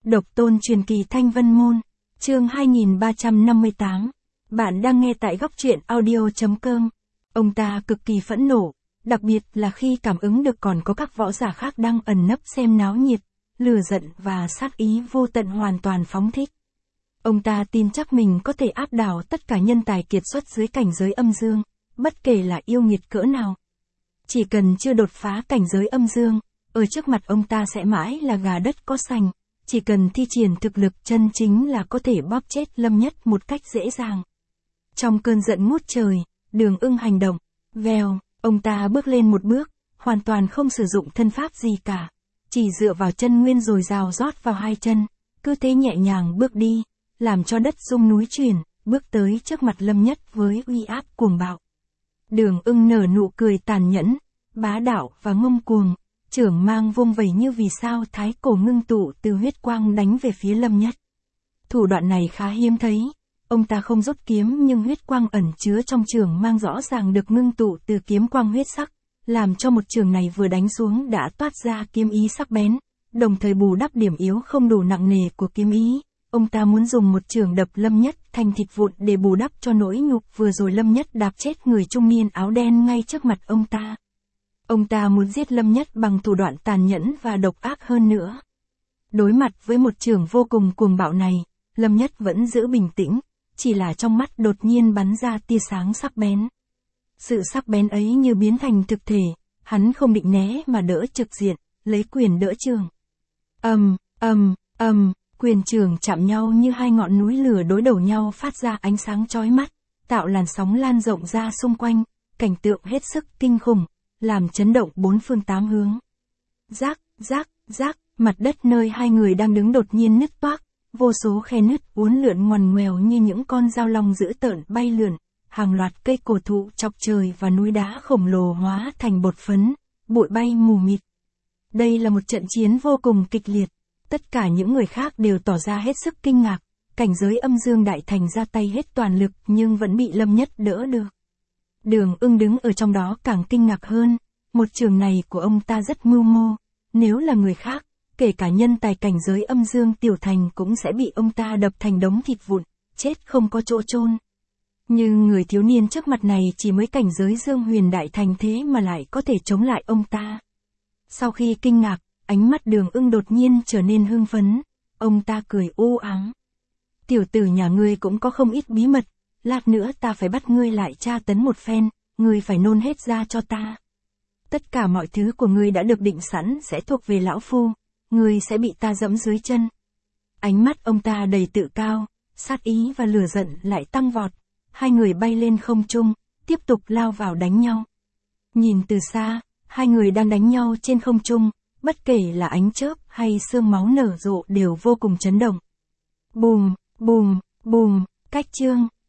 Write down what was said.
Độc tôn truyền kỳ Thanh Vân Môn, chương 2358. Bạn đang nghe tại góc truyện audio.com. Ông ta cực kỳ phẫn nộ, đặc biệt là khi cảm ứng được còn có các võ giả khác đang ẩn nấp xem náo nhiệt, lửa giận và sát ý vô tận hoàn toàn phóng thích. Ông ta tin chắc mình có thể áp đảo tất cả nhân tài kiệt xuất dưới cảnh giới âm dương, bất kể là yêu nghiệt cỡ nào. Chỉ cần chưa đột phá cảnh giới âm dương, ở trước mặt ông ta sẽ mãi là gà đất có sành, chỉ cần thi triển thực lực chân chính là có thể bóp chết Lâm Nhất một cách dễ dàng. Trong cơn giận ngút trời, Đường Ưng hành động, vèo, ông ta bước lên một bước, hoàn toàn không sử dụng thân pháp gì cả, chỉ dựa vào chân nguyên dồi dào rót vào hai chân, cứ thế nhẹ nhàng bước đi, làm cho đất rung núi chuyển, bước tới trước mặt Lâm Nhất với uy áp cuồng bạo. Đường Ưng nở nụ cười tàn nhẫn, bá đạo và ngông cuồng, chưởng mang vung vẩy như vì sao thái cổ ngưng tụ từ huyết quang đánh về phía Lâm Nhất. Thủ đoạn này khá hiếm thấy, ông ta không rút kiếm nhưng huyết quang ẩn chứa trong chưởng mang rõ ràng được ngưng tụ từ kiếm quang huyết sắc, làm cho một chưởng này vừa đánh xuống đã toát ra kiếm ý sắc bén, đồng thời bù đắp điểm yếu không đủ nặng nề của kiếm ý. Ông ta muốn dùng một chưởng đập Lâm Nhất thành thịt vụn để bù đắp cho nỗi nhục vừa rồi Lâm Nhất đạp chết người trung niên áo đen ngay trước mặt ông ta. Ông ta muốn giết Lâm Nhất bằng thủ đoạn tàn nhẫn và độc ác hơn nữa. Đối mặt với một chưởng vô cùng cuồng bạo này, Lâm Nhất vẫn giữ bình tĩnh, chỉ là trong mắt đột nhiên bắn ra tia sáng sắc bén. Sự sắc bén ấy như biến thành thực thể, hắn không định né mà đỡ trực diện, lấy quyền đỡ chưởng. Quyền chưởng chạm nhau như hai ngọn núi lửa đối đầu nhau phát ra ánh sáng chói mắt, tạo làn sóng lan rộng ra xung quanh, cảnh tượng hết sức kinh khủng, làm chấn động bốn phương tám hướng. Rác, mặt đất nơi hai người đang đứng đột nhiên nứt toác, vô số khe nứt uốn lượn ngoằn ngoèo như những con dao long dữ tợn bay lượn, hàng loạt cây cổ thụ chọc trời và núi đá khổng lồ hóa thành bột phấn, bụi bay mù mịt. Đây là một trận chiến vô cùng kịch liệt. Tất cả những người khác đều tỏ ra hết sức kinh ngạc, cảnh giới âm dương đại thành ra tay hết toàn lực nhưng vẫn bị Lâm Nhất đỡ được. Đường Ưng đứng ở trong đó càng kinh ngạc hơn, một chưởng này của ông ta rất mưu mô, nếu là người khác, kể cả nhân tài cảnh giới âm dương tiểu thành cũng sẽ bị ông ta đập thành đống thịt vụn, chết không có chỗ chôn. Nhưng người thiếu niên trước mặt này chỉ mới cảnh giới dương huyền đại thành thế mà lại có thể chống lại ông ta. Sau khi kinh ngạc, ánh mắt Đường Ưng đột nhiên trở nên hưng phấn, ông ta cười u ám. Tiểu tử nhà ngươi cũng có không ít bí mật, lát nữa ta phải bắt ngươi lại tra tấn một phen, ngươi phải nôn hết ra cho ta. Tất cả mọi thứ của ngươi đã được định sẵn sẽ thuộc về lão phu, ngươi sẽ bị ta dẫm dưới chân. Ánh mắt ông ta đầy tự cao, sát ý và lửa giận lại tăng vọt, hai người bay lên không trung, tiếp tục lao vào đánh nhau. Nhìn từ xa, hai người đang đánh nhau trên không trung, bất kể là ánh chớp hay sương máu nở rộ đều vô cùng chấn động. Bùm, cách chương.